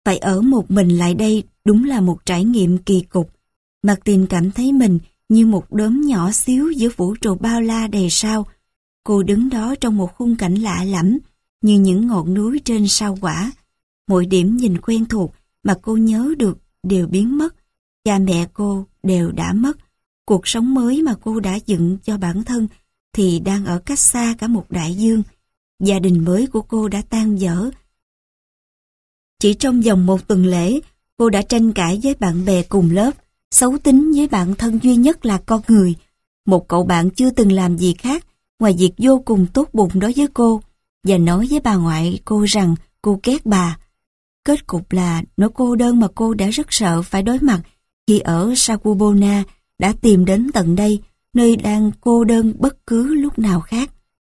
Phải ở một mình lại đây đúng là một trải nghiệm kỳ cục. Martin cảm thấy mình như một đốm nhỏ xíu giữa vũ trụ bao la đầy sao. Cô đứng đó trong một khung cảnh lạ lẫm, như những ngọn núi trên sao Hỏa. Mỗi điểm nhìn quen thuộc mà cô nhớ được đều biến mất. Cha mẹ cô đều đã mất. Cuộc sống mới mà cô đã dựng cho bản thân thì đang ở cách xa cả một đại dương. Gia đình mới của cô đã tan vỡ. Chỉ trong vòng một tuần lễ, cô đã tranh cãi với bạn bè cùng lớp, xấu tính với bạn thân duy nhất là con người. Một cậu bạn chưa từng làm gì khác ngoài việc vô cùng tốt bụng đối với cô và nói với bà ngoại cô rằng cô ghét bà. Kết cục là nỗi cô đơn mà cô đã rất sợ phải đối mặt khi ở Sakubona đã tìm đến tận đây, nơi đang cô đơn bất cứ lúc nào khác.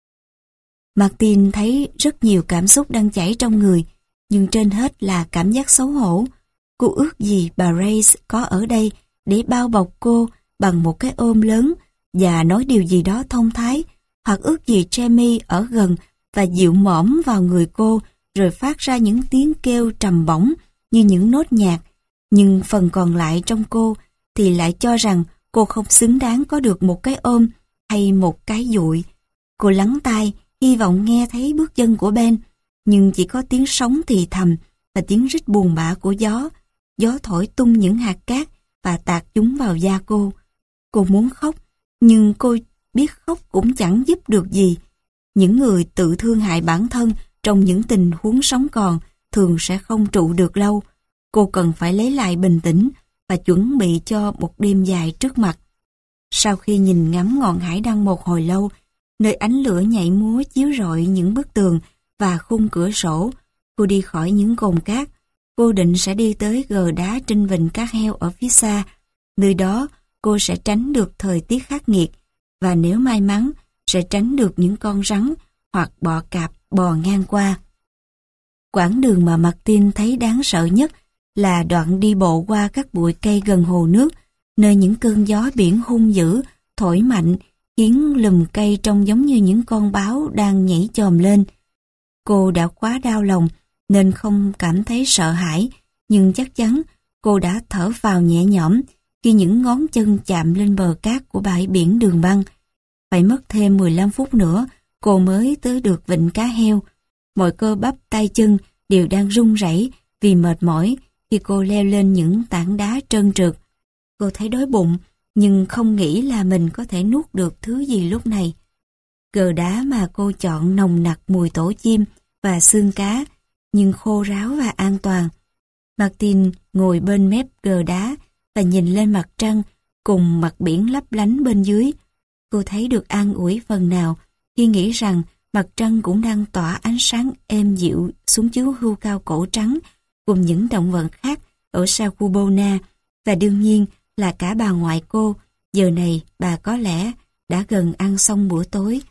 Martin thấy rất nhiều cảm xúc đang chảy trong người, nhưng trên hết là cảm giác xấu hổ. Cô ước gì bà Grace có ở đây để bao bọc cô bằng một cái ôm lớn và nói điều gì đó thông thái, hoặc ước gì Jamie ở gần và dịu mõm vào người cô rồi phát ra những tiếng kêu trầm bổng như những nốt nhạc. Nhưng phần còn lại trong cô thì lại cho rằng cô không xứng đáng có được một cái ôm hay một cái dụi. Cô lắng tai, hy vọng nghe thấy bước chân của Ben, nhưng chỉ có tiếng sóng thì thầm và tiếng rít buồn bã của gió. Gió thổi tung những hạt cát và tạt chúng vào da cô. Cô muốn khóc, nhưng cô biết khóc cũng chẳng giúp được gì. Những người tự thương hại bản thân trong những tình huống sống còn thường sẽ không trụ được lâu. Cô cần phải lấy lại bình tĩnh và chuẩn bị cho một đêm dài trước mặt. Sau khi nhìn ngắm ngọn hải đăng một hồi lâu, nơi ánh lửa nhảy múa chiếu rọi những bức tường và khung cửa sổ, cô đi khỏi những cồn cát. Cô định sẽ đi tới gờ đá trên vịnh cá heo ở phía xa. Nơi đó cô sẽ tránh được thời tiết khắc nghiệt và nếu may mắn sẽ tránh được những con rắn hoặc bọ cạp bò ngang qua. Quãng đường mà Martin thấy đáng sợ nhất là đoạn đi bộ qua các bụi cây gần hồ nước, nơi những cơn gió biển hung dữ thổi mạnh khiến lùm cây trông giống như những con báo đang nhảy chồm lên. Cô đã quá đau lòng nên không cảm thấy sợ hãi, nhưng chắc chắn cô đã thở phào nhẹ nhõm khi những ngón chân chạm lên bờ cát của bãi biển Đường Băng. Phải mất thêm 15 phút nữa cô mới tới được vịnh cá heo. Mọi cơ bắp tay chân đều đang run rẩy vì mệt mỏi khi cô leo lên những tảng đá trơn trượt. Cô thấy đói bụng nhưng không nghĩ là mình có thể nuốt được thứ gì lúc này. Gờ đá mà cô chọn nồng nặc mùi tổ chim và xương cá, nhưng khô ráo và an toàn. Martin ngồi bên mép gờ đá và nhìn lên mặt trăng cùng mặt biển lấp lánh bên dưới. Cô thấy được an ủi phần nào khi nghĩ rằng mặt trăng cũng đang tỏa ánh sáng êm dịu xuống chiếu hưu cao cổ trắng cùng những động vật khác ở Sakubona, và đương nhiên là cả bà ngoại cô. Giờ này bà có lẽ đã gần ăn xong bữa tối.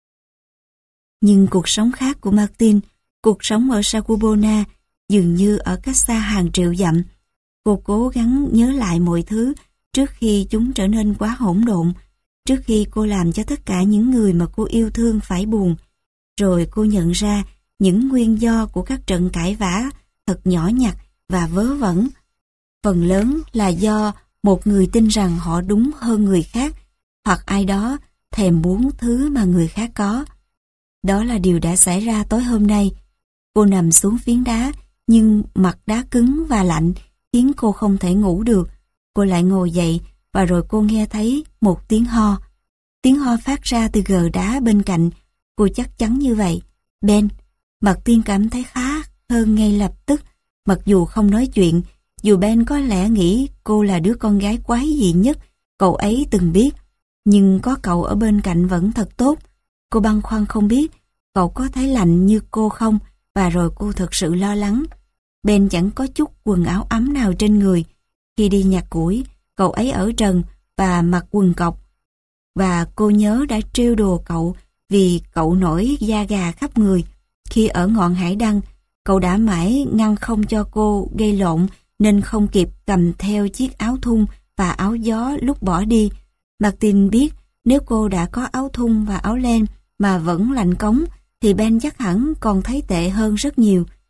Nhưng cuộc sống khác của Martin, cuộc sống ở Sakubona dường như ở cách xa hàng triệu dặm. Cô cố gắng nhớ lại mọi thứ trước khi chúng trở nên quá hỗn độn, trước khi cô làm cho tất cả những người mà cô yêu thương phải buồn. Rồi cô nhận ra những nguyên do của các trận cãi vã thật nhỏ nhặt và vớ vẩn. Phần lớn là do một người tin rằng họ đúng hơn người khác, hoặc ai đó thèm muốn thứ mà người khác có. Đó là điều đã xảy ra tối hôm nay. Cô nằm xuống phiến đá, nhưng mặt đá cứng và lạnh khiến cô không thể ngủ được. Cô lại ngồi dậy và rồi cô nghe thấy một tiếng ho. Tiếng ho phát ra từ gờ đá bên cạnh. Cô chắc chắn như vậy. Ben. Martin cảm thấy khá hơn ngay lập tức. Mặc dù không nói chuyện, dù Ben có lẽ nghĩ cô là đứa con gái quái dị nhất cậu ấy từng biết, nhưng có cậu ở bên cạnh vẫn thật tốt. Cô băn khoăn không biết cậu có thấy lạnh như cô không, và rồi cô thực sự lo lắng. Ben chẳng có chút quần áo ấm nào trên người. Khi đi nhặt củi, cậu ấy ở trần và mặc quần cộc, và cô nhớ đã trêu đùa cậu vì cậu nổi da gà khắp người. Khi ở ngọn hải đăng, cậu đã mãi ngăn không cho cô gây lộn nên không kịp cầm theo chiếc áo thun và áo gió lúc bỏ đi. Martin biết nếu cô đã có áo thun và áo len mà vẫn lạnh cống thì Ben chắc hẳn còn thấy tệ hơn rất nhiều.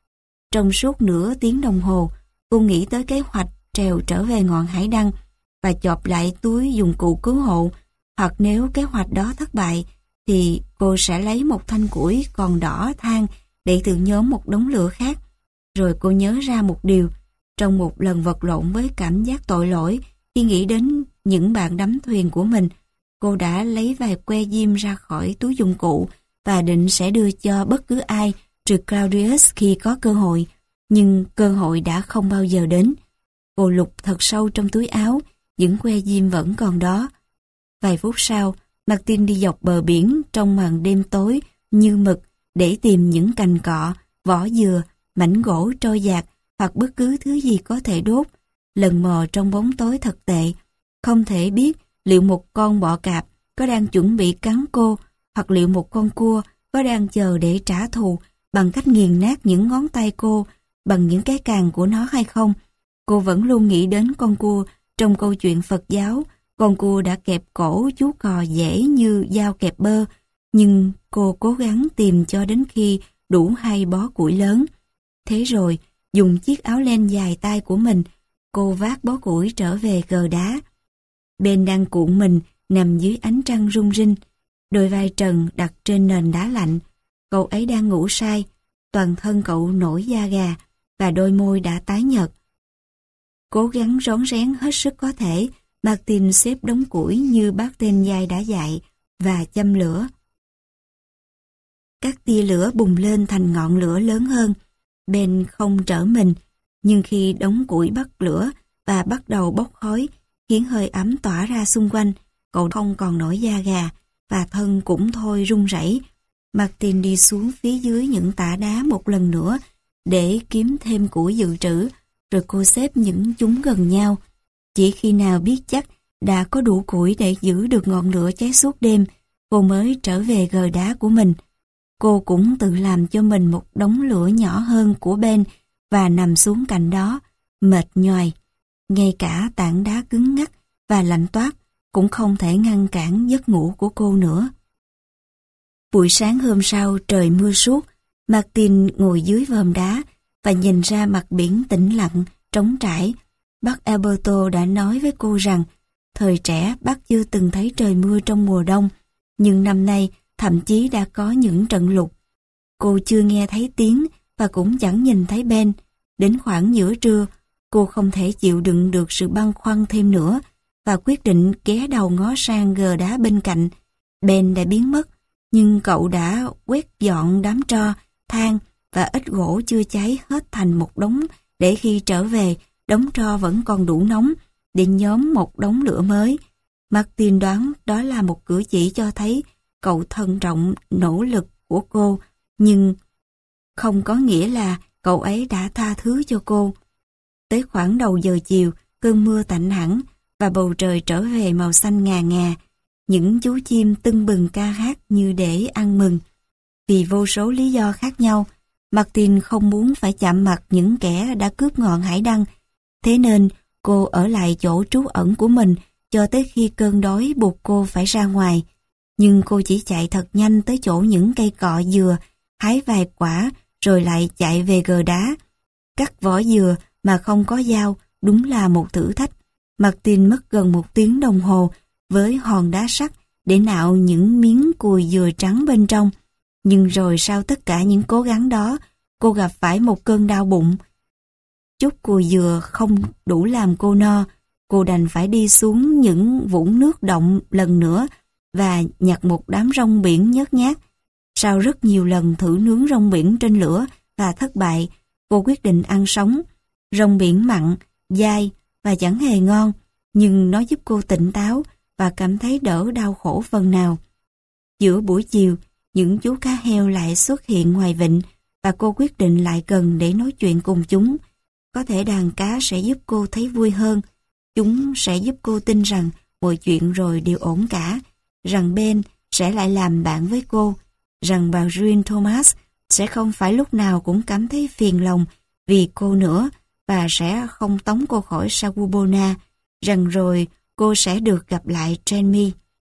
Trong suốt nửa tiếng đồng hồ, cô nghĩ tới kế hoạch trèo trở về ngọn hải đăng và chộp lại túi dụng cụ cứu hộ, hoặc nếu kế hoạch đó thất bại thì cô sẽ lấy một thanh củi còn đỏ than để tự nhóm một đống lửa khác. Rồi cô nhớ ra một điều, trong một lần vật lộn với cảm giác tội lỗi khi nghĩ đến những bạn đắm thuyền của mình, cô đã lấy vài que diêm ra khỏi túi dụng cụ và định sẽ đưa cho bất cứ ai trừ Claudius khi có cơ hội, nhưng cơ hội đã không bao giờ đến. Cô lục thật sâu trong túi áo, những que diêm vẫn còn đó. Vài phút sau, Martin đi dọc bờ biển trong màn đêm tối như mực để tìm những cành cọ, vỏ dừa, mảnh gỗ trôi dạt hoặc bất cứ thứ gì có thể đốt, lần mò trong bóng tối thật tệ. Không thể biết liệu một con bọ cạp có đang chuẩn bị cắn cô, hoặc liệu một con cua có đang chờ để trả thù bằng cách nghiền nát những ngón tay cô bằng những cái càng của nó hay không. Cô vẫn luôn nghĩ đến con cua trong câu chuyện Phật giáo. Con cua đã kẹp cổ chú cò dễ như dao kẹp bơ, nhưng cô cố gắng tìm cho đến khi đủ 2 bó củi lớn. Thế rồi, dùng chiếc áo len dài tay của mình, cô vác bó củi trở về gờ đá. Ben đang cuộn mình nằm dưới ánh trăng rung rinh, đôi vai trần đặt trên nền đá lạnh. Cậu ấy đang ngủ say, toàn thân cậu nổi da gà và đôi môi đã tái nhợt. Cố gắng rón rén hết sức có thể, Martin xếp đống củi như bác tên dai đã dạy và châm lửa. Các tia lửa bùng lên thành ngọn lửa lớn hơn. Ben không trở mình, nhưng khi đống củi bắt lửa và bắt đầu bốc khói, khiến hơi ấm tỏa ra xung quanh, cậu không còn nổi da gà và thân cũng thôi run rẩy. Martin đi xuống phía dưới những tảng đá một lần nữa để kiếm thêm củi dự trữ, rồi cô xếp những chúng gần nhau. Chỉ khi nào biết chắc đã có đủ củi để giữ được ngọn lửa cháy suốt đêm, cô mới trở về gờ đá của mình. Cô cũng tự làm cho mình một đống lửa nhỏ hơn của Ben và nằm xuống cạnh đó, mệt nhoài. Ngay cả tảng đá cứng ngắc và lạnh toát cũng không thể ngăn cản giấc ngủ của cô nữa. Buổi sáng hôm sau trời mưa suốt, Martin ngồi dưới vòm đá và nhìn ra mặt biển tĩnh lặng, trống trải. Bác Alberto đã nói với cô rằng thời trẻ bác chưa từng thấy trời mưa trong mùa đông, nhưng năm nay thậm chí đã có những trận lụt. Cô chưa nghe thấy tiếng và cũng chẳng nhìn thấy Ben. Đến khoảng giữa trưa, cô không thể chịu đựng được sự băn khoăn thêm nữa và quyết định ghé đầu ngó sang gờ đá bên cạnh. Ben đã biến mất, nhưng cậu đã quét dọn đám tro, than và ít gỗ chưa cháy hết thành một đống để khi trở về, đống tro vẫn còn đủ nóng để nhóm một đống lửa mới. Martin đoán đó là một cử chỉ cho thấy cậu thận trọng nỗ lực của cô, nhưng không có nghĩa là cậu ấy đã tha thứ cho cô. Tới khoảng đầu giờ chiều, cơn mưa tạnh hẳn và bầu trời trở về màu xanh ngà ngà. Những chú chim tưng bừng ca hát như để ăn mừng. Vì vô số lý do khác nhau, Martin không muốn phải chạm mặt những kẻ đã cướp ngọn hải đăng. Thế nên cô ở lại chỗ trú ẩn của mình cho tới khi cơn đói buộc cô phải ra ngoài. Nhưng cô chỉ chạy thật nhanh tới chỗ những cây cọ dừa, hái vài quả rồi lại chạy về gờ đá. Cắt vỏ dừa mà không có dao đúng là một thử thách. Martin mất gần 1 tiếng đồng hồ với hòn đá sắt để nạo những miếng cùi dừa trắng bên trong. Nhưng rồi sau tất cả những cố gắng đó, cô gặp phải một cơn đau bụng. Chút cùi dừa không đủ làm cô no, cô đành phải đi xuống những vũng nước động lần nữa và nhặt một đám rong biển nhớt nhát. Sau rất nhiều lần thử nướng rong biển trên lửa và thất bại, cô quyết định ăn sống. Rong biển mặn, dai và chẳng hề ngon, nhưng nó giúp cô tỉnh táo và cảm thấy đỡ đau khổ phần nào. Giữa buổi chiều, những chú cá heo lại xuất hiện ngoài vịnh và cô quyết định lại gần để nói chuyện cùng chúng. Có thể đàn cá sẽ giúp cô thấy vui hơn. Chúng sẽ giúp cô tin rằng mọi chuyện rồi đều ổn cả, rằng Ben sẽ lại làm bạn với cô, rằng bà Jean Thomas sẽ không phải lúc nào cũng cảm thấy phiền lòng vì cô nữa và sẽ không tống cô khỏi Sagubona, rằng rồi cô sẽ được gặp lại Jenny.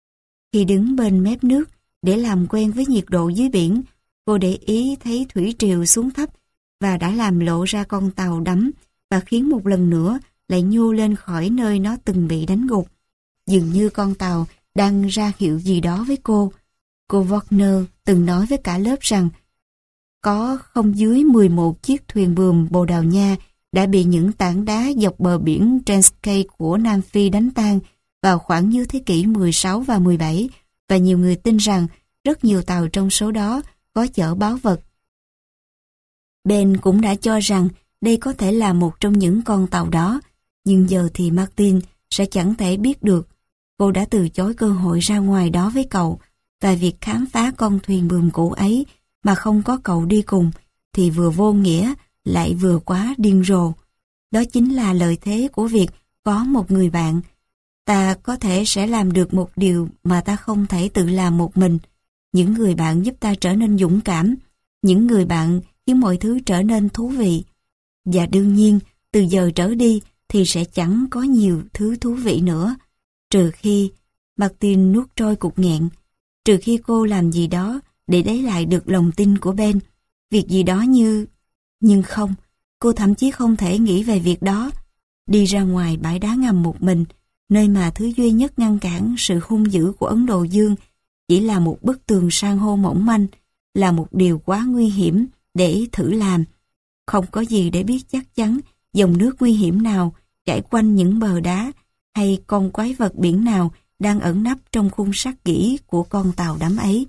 Khi đứng bên mép nước để làm quen với nhiệt độ dưới biển, cô để ý thấy thủy triều xuống thấp và đã làm lộ ra con tàu đắm và khiến một lần nữa lại nhô lên khỏi nơi nó từng bị đánh gục. Dường như con tàu đang ra hiệu gì đó với cô. Cô Wagner từng nói với cả lớp rằng có không dưới 11 chiếc thuyền buồm Bồ Đào Nha đã bị những tảng đá dọc bờ biển Transkei của Nam Phi đánh tan vào khoảng như thế kỷ 16 và 17, và nhiều người tin rằng rất nhiều tàu trong số đó có chở báu vật. Ben cũng đã cho rằng đây có thể là một trong những con tàu đó, nhưng giờ thì Martin sẽ chẳng thể biết được. Cô đã từ chối cơ hội ra ngoài đó với cậu, và việc khám phá con thuyền buồm cũ ấy mà không có cậu đi cùng thì vừa vô nghĩa lại vừa quá điên rồ. Đó chính là lợi thế của việc có một người bạn. Ta có thể sẽ làm được một điều mà ta không thể tự làm một mình. Những người bạn giúp ta trở nên dũng cảm. Những người bạn khiến mọi thứ trở nên thú vị. Và đương nhiên, từ giờ trở đi thì sẽ chẳng có nhiều thứ thú vị nữa. Trừ khi, Martin nuốt trôi cục nghẹn, trừ khi cô làm gì đó để lấy lại được lòng tin của Ben. Việc gì đó như... Nhưng không, cô thậm chí không thể nghĩ về việc đó. Đi ra ngoài bãi đá ngầm một mình, nơi mà thứ duy nhất ngăn cản sự hung dữ của Ấn Độ Dương chỉ là một bức tường san hô mỏng manh, là một điều quá nguy hiểm để thử làm. Không có gì để biết chắc chắn dòng nước nguy hiểm nào chảy quanh những bờ đá, hay con quái vật biển nào đang ẩn nấp trong khung sắt gỉ của con tàu đắm ấy.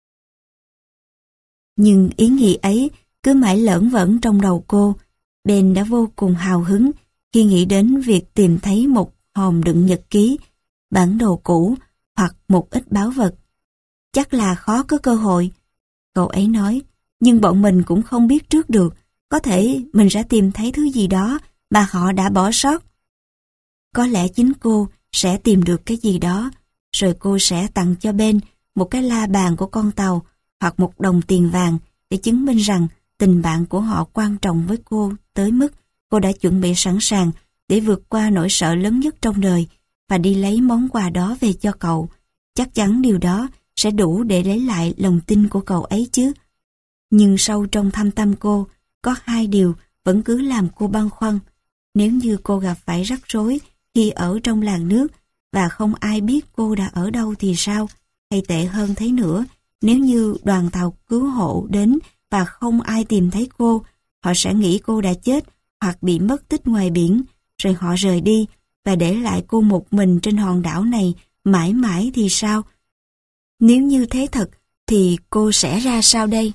Nhưng ý nghĩ ấy cứ mãi lởn vởn trong đầu cô. Ben đã vô cùng hào hứng khi nghĩ đến việc tìm thấy một hòm đựng nhật ký, bản đồ cũ hoặc một ít báu vật. Chắc là khó có cơ hội, cậu ấy nói, nhưng bọn mình cũng không biết trước được, có thể mình sẽ tìm thấy thứ gì đó mà họ đã bỏ sót. Có lẽ chính cô sẽ tìm được cái gì đó, rồi cô sẽ tặng cho Ben một cái la bàn của con tàu hoặc một đồng tiền vàng để chứng minh rằng tình bạn của họ quan trọng với cô tới mức cô đã chuẩn bị sẵn sàng để vượt qua nỗi sợ lớn nhất trong đời và đi lấy món quà đó về cho cậu. Chắc chắn điều đó sẽ đủ để lấy lại lòng tin của cậu ấy chứ. Nhưng sâu trong thâm tâm cô, có hai điều vẫn cứ làm cô băn khoăn. Nếu như cô gặp phải rắc rối khi ở trong làn nước và không ai biết cô đã ở đâu thì sao? Hay tệ hơn thế nữa, nếu như đoàn tàu cứu hộ đến và không ai tìm thấy cô, họ sẽ nghĩ cô đã chết hoặc bị mất tích ngoài biển, rồi họ rời đi và để lại cô một mình trên hòn đảo này mãi mãi thì sao? Nếu như thế thật, thì cô sẽ ra sao đây?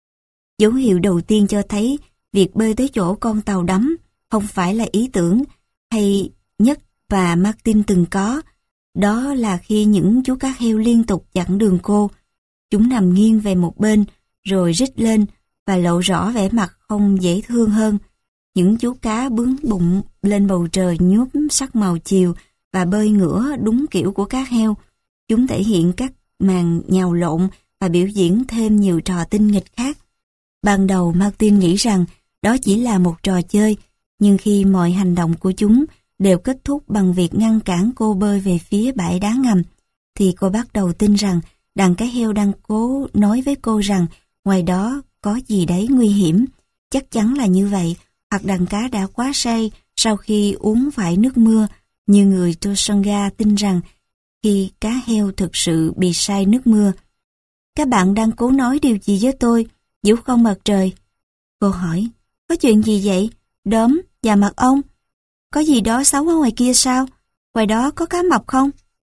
Dấu hiệu đầu tiên cho thấy việc bơi tới chỗ con tàu đắm không phải là ý tưởng hay nhất và Martin từng có. Đó là khi những chú cá heo liên tục chặn đường cô. Chúng nằm nghiêng về một bên, rồi rít lên và lộ rõ vẻ mặt không dễ thương hơn. Những chú cá bướm bụng lên bầu trời nhuốm sắc màu chiều và bơi ngửa đúng kiểu của cá heo. Chúng thể hiện các màn nhào lộn và biểu diễn thêm nhiều trò tinh nghịch khác. Ban đầu Martin nghĩ rằng đó chỉ là một trò chơi, nhưng khi mọi hành động của chúng đều kết thúc bằng việc ngăn cản cô bơi về phía bãi đá ngầm, thì cô bắt đầu tin rằng đàn cá heo đang cố nói với cô rằng ngoài đó có gì đấy nguy hiểm. Chắc chắn là như vậy, hoặc đàn cá đã quá say sau khi uống phải nước mưa, như người Tosanga tin rằng khi cá heo thực sự bị say nước mưa. Các bạn đang cố nói điều gì với tôi, Diễu Không Mặt Trời? Cô hỏi, có chuyện gì vậy? Đốm và Mật Ong? Có gì đó xấu ở ngoài kia sao? Ngoài đó có cá mập không?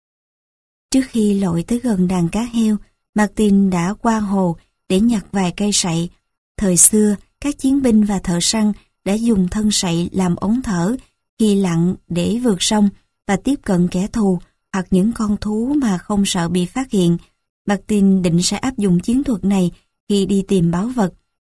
Trước khi lội tới gần đàn cá heo, Martin đã qua hồ để nhặt vài cây sậy. Thời xưa, các chiến binh và thợ săn đã dùng thân sậy làm ống thở khi lặn để vượt sông và tiếp cận kẻ thù hoặc những con thú mà không sợ bị phát hiện. Martin định sẽ áp dụng chiến thuật này khi đi tìm báu vật.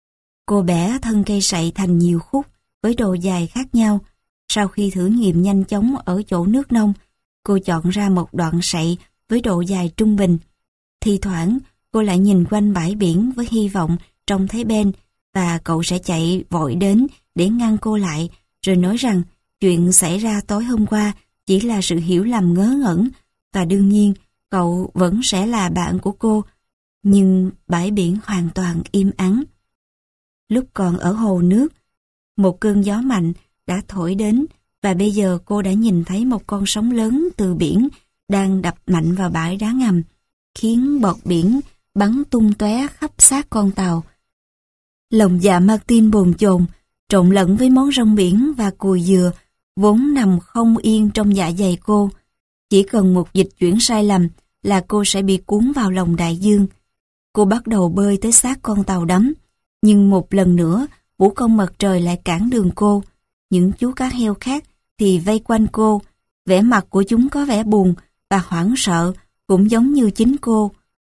Cô bẻ thân cây sậy thành nhiều khúc với độ dài khác nhau. Sau khi thử nghiệm nhanh chóng ở chỗ nước nông, cô chọn ra một đoạn sậy với độ dài trung bình. Thi thoảng, cô lại nhìn quanh bãi biển với hy vọng trông thấy Ben và cậu sẽ chạy vội đến để ngăn cô lại, rồi nói rằng chuyện xảy ra tối hôm qua chỉ là sự hiểu lầm ngớ ngẩn và đương nhiên cậu vẫn sẽ là bạn của cô. Nhưng bãi biển hoàn toàn im ắng. lúc còn ở hồ nước. Một cơn gió mạnh đã thổi đến và bây giờ cô đã nhìn thấy một con sóng lớn từ biển đang đập mạnh vào bãi đá ngầm, khiến bọt biển bắn tung tóe khắp xác con tàu. Lòng dạ Martin bồn chồn, trộn lẫn với món rong biển và cùi dừa vốn nằm không yên trong dạ dày cô. Chỉ cần một dịch chuyển sai lầm là cô sẽ bị cuốn vào lòng đại dương. Cô bắt đầu bơi tới xác con tàu đắm, nhưng một lần nữa vũ công mặt trời lại cản đường cô. Những chú cá heo khác thì vây quanh cô, vẻ mặt của chúng có vẻ buồn và hoảng sợ, cũng giống như chính cô.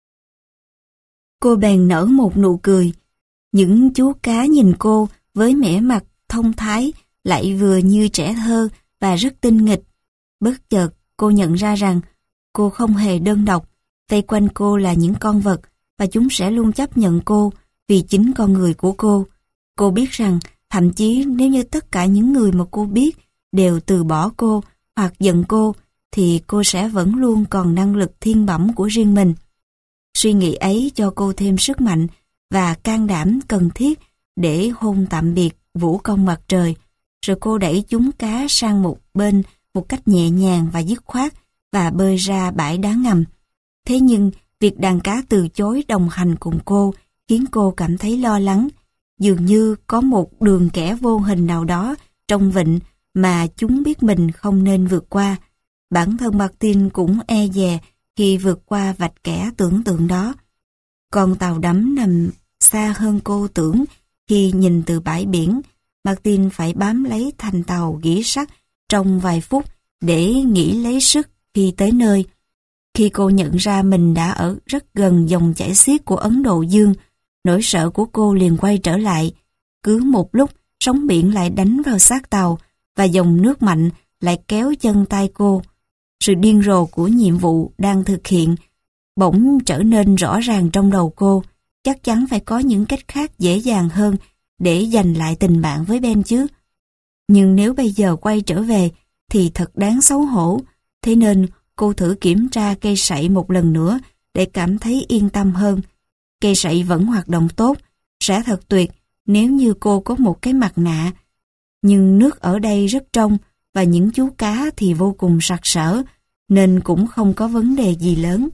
Cô bèn nở một nụ cười. Những chú cá nhìn cô với vẻ mặt thông thái, lại vừa như trẻ thơ và rất tinh nghịch. Bất chợt cô nhận ra rằng cô không hề đơn độc, vây quanh cô là những con vật và chúng sẽ luôn chấp nhận cô vì chính con người của cô. Cô biết rằng thậm chí nếu như tất cả những người mà cô biết đều từ bỏ cô hoặc giận cô, thì cô sẽ vẫn luôn còn năng lực thiên bẩm của riêng mình. Suy nghĩ ấy cho cô thêm sức mạnh và can đảm cần thiết để hôn tạm biệt vũ công mặt trời. Rồi cô đẩy chúng cá sang một bên một cách nhẹ nhàng và dứt khoát và bơi ra bãi đá ngầm. Thế nhưng việc đàn cá từ chối đồng hành cùng cô khiến cô cảm thấy lo lắng. Dường như có một đường kẻ vô hình nào đó trong vịnh mà chúng biết mình không nên vượt qua. Bản thân Martin cũng e dè khi vượt qua vạch kẻ tưởng tượng đó. Con tàu đắm nằm xa hơn cô tưởng. Khi nhìn từ bãi biển, Martin phải bám lấy thành tàu gỉ sắt trong vài phút để nghỉ lấy sức khi tới nơi. Khi cô nhận ra mình đã ở rất gần dòng chảy xiết của Ấn Độ Dương, nỗi sợ của cô liền quay trở lại. Cứ một lúc, sóng biển lại đánh vào xác tàu và dòng nước mạnh lại kéo chân tay cô. Sự điên rồ của nhiệm vụ đang thực hiện bỗng trở nên rõ ràng trong đầu cô. Chắc chắn phải có những cách khác dễ dàng hơn để giành lại tình bạn với Ben chứ. Nhưng nếu bây giờ quay trở về thì thật đáng xấu hổ. Thế nên cô thử kiểm tra cây sậy một lần nữa để cảm thấy yên tâm hơn. Cây sậy vẫn hoạt động tốt, sẽ thật tuyệt nếu như cô có một cái mặt nạ. Nhưng nước ở đây rất trong và những chú cá thì vô cùng sặc sỡ, nên cũng không có vấn đề gì lớn.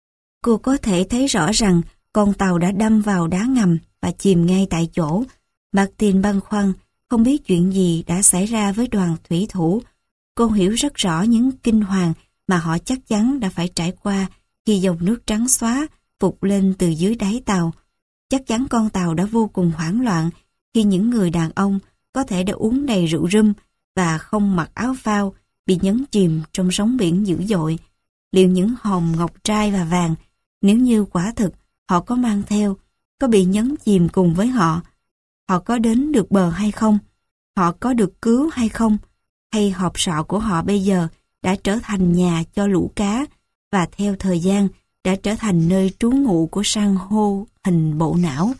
Cô có thể thấy rõ rằng con tàu đã đâm vào đá ngầm và chìm ngay tại chỗ. Martin băn khoăn, không biết chuyện gì đã xảy ra với đoàn thủy thủ. Cô hiểu rất rõ những kinh hoàng mà họ chắc chắn đã phải trải qua khi dòng nước trắng xóa vụt lên từ dưới đáy tàu. Chắc chắn con tàu đã vô cùng hoảng loạn khi những người đàn ông có thể đã uống đầy rượu rum và không mặc áo phao bị nhấn chìm trong sóng biển dữ dội. Liệu những hòn ngọc trai và vàng, nếu như quả thực họ có mang theo, có bị nhấn chìm cùng với họ? Họ có đến được bờ hay không? Họ có được cứu hay không? Hay hộp sọ của họ bây giờ đã trở thành nhà cho lũ cá và theo thời gian đã trở thành nơi trú ngụ của san hô hình bộ não?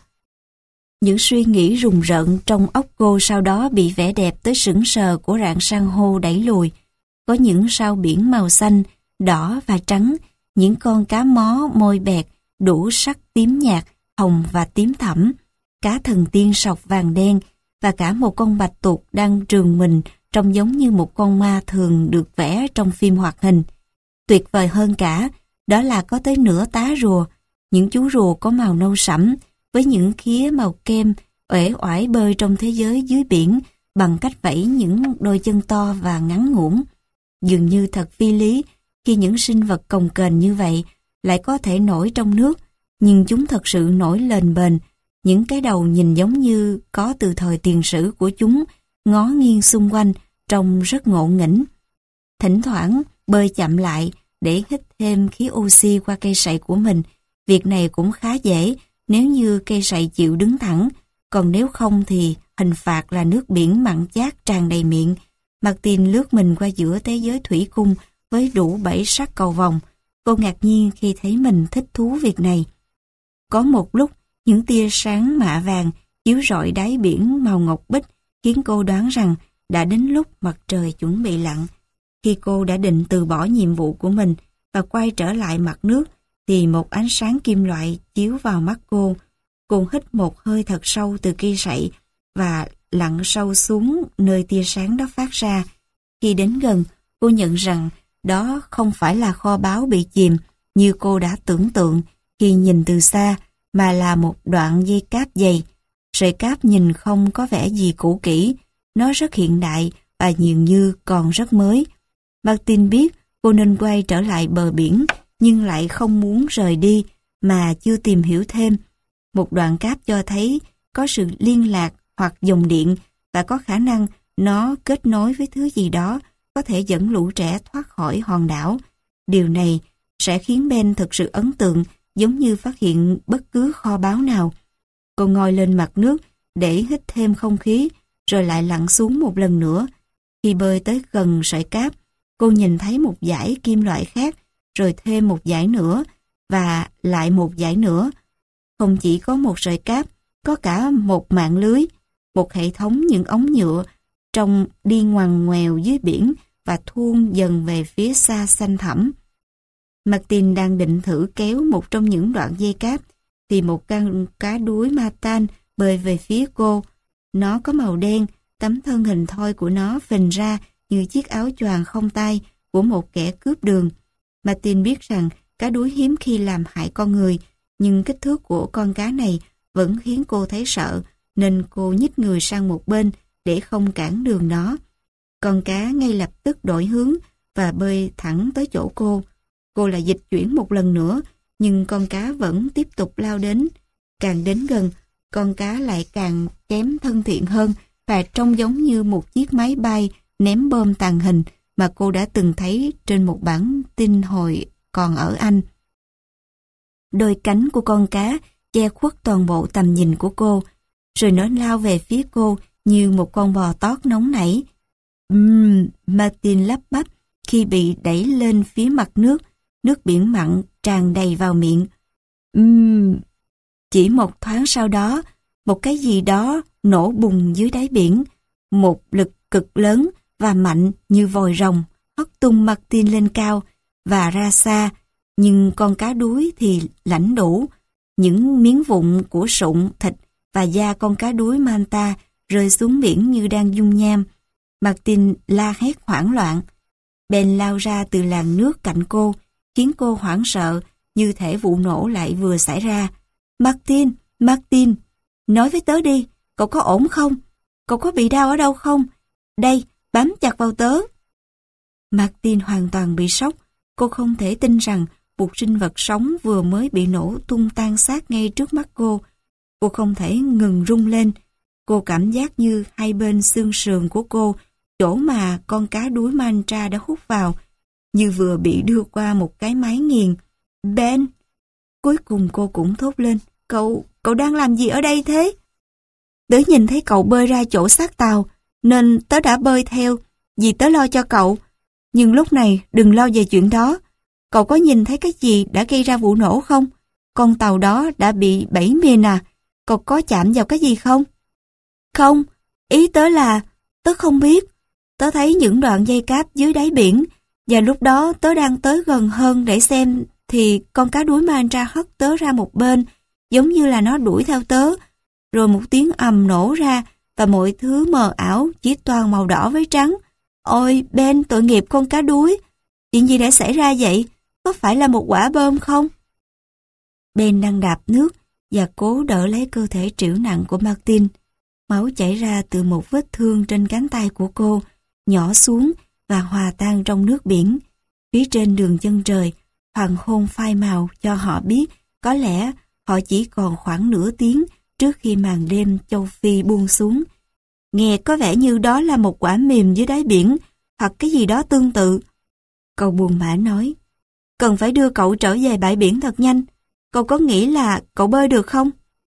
Những suy nghĩ rùng rợn trong óc cô sau đó bị vẻ đẹp tới sững sờ của rạn san hô đẩy lùi. Có những sao biển màu xanh, đỏ và trắng, những con cá mó môi bẹt đủ sắc tím nhạt, hồng và tím thẫm, cá thần tiên sọc vàng đen và cả một con bạch tuộc đang trườn mình trông giống như một con ma thường được vẽ trong phim hoạt hình. Tuyệt vời hơn cả, đó là có tới nửa tá rùa, những chú rùa có màu nâu sẫm với những khía màu kem, uể oải bơi trong thế giới dưới biển bằng cách vẫy những đôi chân to và ngắn ngủn. Dường như thật phi lý khi những sinh vật cồng kềnh như vậy lại có thể nổi trong nước, nhưng chúng thật sự nổi lềnh bềnh. Những cái đầu nhìn giống như có từ thời tiền sử của chúng ngó nghiêng xung quanh trông rất ngộ nghĩnh. Thỉnh thoảng bơi chậm lại để hít thêm khí oxy qua cây sậy của mình. Việc này cũng khá dễ nếu như cây sậy chịu đứng thẳng, còn nếu không thì hình phạt là nước biển mặn chát tràn đầy miệng. Martin lướt mình qua giữa thế giới thủy cung với đủ 7 sắc cầu vồng. Cô ngạc nhiên khi thấy mình thích thú việc này. Có một lúc, những tia sáng mạ vàng chiếu rọi đáy biển màu ngọc bích khiến cô đoán rằng đã đến lúc mặt trời chuẩn bị lặn. Khi cô đã định từ bỏ nhiệm vụ của mình và quay trở lại mặt nước, thì một ánh sáng kim loại chiếu vào mắt cô. Cô hít một hơi thật sâu từ cây sậy và lặn sâu xuống nơi tia sáng đó phát ra. Khi đến gần, cô nhận rằng đó không phải là kho báu bị chìm như cô đã tưởng tượng khi nhìn từ xa, mà là một đoạn dây cáp dày. Sợi cáp nhìn không có vẻ gì cũ kỹ, nó rất hiện đại và dường như còn rất mới. Martin biết cô nên quay trở lại bờ biển, nhưng lại không muốn rời đi mà chưa tìm hiểu thêm. Một đoạn cáp cho thấy có sự liên lạc hoặc dòng điện và có khả năng nó kết nối với thứ gì đó có thể dẫn lũ trẻ thoát khỏi hòn đảo. Điều này sẽ khiến Ben thực sự ấn tượng, giống như phát hiện bất cứ kho báu nào. Cô ngoi lên mặt nước để hít thêm không khí, rồi lại lặn xuống một lần nữa. Khi bơi tới gần sợi cáp, cô nhìn thấy một dải kim loại khác, rồi thêm một dải nữa, và lại một dải nữa. Không chỉ có một sợi cáp, có cả một mạng lưới, một hệ thống những ống nhựa trông đi ngoằn ngoèo dưới biển và thuôn dần về phía xa xanh thẳm. Martin đang định thử kéo một trong những đoạn dây cáp, thì một con cá đuối Matan bơi về phía cô. Nó có màu đen, tấm thân hình thoi của nó phình ra như chiếc áo choàng không tay của một kẻ cướp đường. Martin biết rằng cá đuối hiếm khi làm hại con người, nhưng kích thước của con cá này vẫn khiến cô thấy sợ, nên cô nhích người sang một bên để không cản đường nó. Con cá ngay lập tức đổi hướng và bơi thẳng tới chỗ cô. Cô lại dịch chuyển một lần nữa, nhưng con cá vẫn tiếp tục lao đến. Càng đến gần, con cá lại càng kém thân thiện hơn và trông giống như một chiếc máy bay ném bom tàng hình mà cô đã từng thấy trên một bản tin hồi còn ở Anh. Đôi cánh của con cá che khuất toàn bộ tầm nhìn của cô, rồi nó lao về phía cô như một con bò tót nóng nảy. Martin lắp bắp khi bị đẩy lên phía mặt nước, nước biển mặn tràn đầy vào miệng. Chỉ một thoáng sau đó, một cái gì đó nổ bùng dưới đáy biển. Một lực cực lớn và mạnh như vòi rồng hất tung Martin lên cao và ra xa, nhưng con cá đuối thì lãnh đủ. Những miếng vụn của sụn, thịt và da con cá đuối Manta rơi xuống biển như đang dung nham. Martin la hét hoảng loạn. Ben lao ra từ làn nước cạnh cô, khiến cô hoảng sợ như thể vụ nổ lại vừa xảy ra. Martin, Martin, nói với tớ đi, cậu có ổn không? Cậu có bị đau ở đâu không? Đây, bám chặt vào tớ. Martin hoàn toàn bị sốc. Cô không thể tin rằng một sinh vật sống vừa mới bị nổ tung tan xác ngay trước mắt cô. Cô không thể ngừng rung lên. Cô cảm giác như hai bên xương sườn của cô, chỗ mà con cá đuối Mantra đã hút vào, như vừa bị đưa qua một cái máy nghiền. Ben! Cuối cùng cô cũng thốt lên. Cậu đang làm gì ở đây thế? Tớ nhìn thấy cậu bơi ra chỗ xác tàu, nên tớ đã bơi theo, vì tớ lo cho cậu. Nhưng lúc này đừng lo về chuyện đó. Cậu có nhìn thấy cái gì đã gây ra vụ nổ không? Con tàu đó đã bị bẫy mìn à? Cậu có chạm vào cái gì không? Không, ý tớ là tớ không biết. Tớ thấy những đoạn dây cáp dưới đáy biển, và lúc đó tớ đang tới gần hơn để xem, thì con cá đuối Mantra hất tớ ra một bên, giống như là nó đuổi theo tớ. Rồi một tiếng ầm nổ ra, và mọi thứ mờ ảo chỉ toàn màu đỏ với trắng. Ôi Ben, tội nghiệp con cá đuối. Chuyện gì đã xảy ra vậy? Có phải là một quả bom không? Ben đang đạp nước và cố đỡ lấy cơ thể trĩu nặng của Martin. Máu chảy ra từ một vết thương trên cánh tay của cô, nhỏ xuống và hòa tan trong nước biển. Phía trên đường chân trời, hoàng hôn phai màu cho họ biết có lẽ họ chỉ còn khoảng nửa tiếng trước khi màn đêm châu Phi buông xuống. Nghe có vẻ như đó là một quả mìm dưới đáy biển, hoặc cái gì đó tương tự. Cậu buồn bã nói, cần phải đưa cậu trở về bãi biển thật nhanh. Cậu có nghĩ là cậu bơi được không?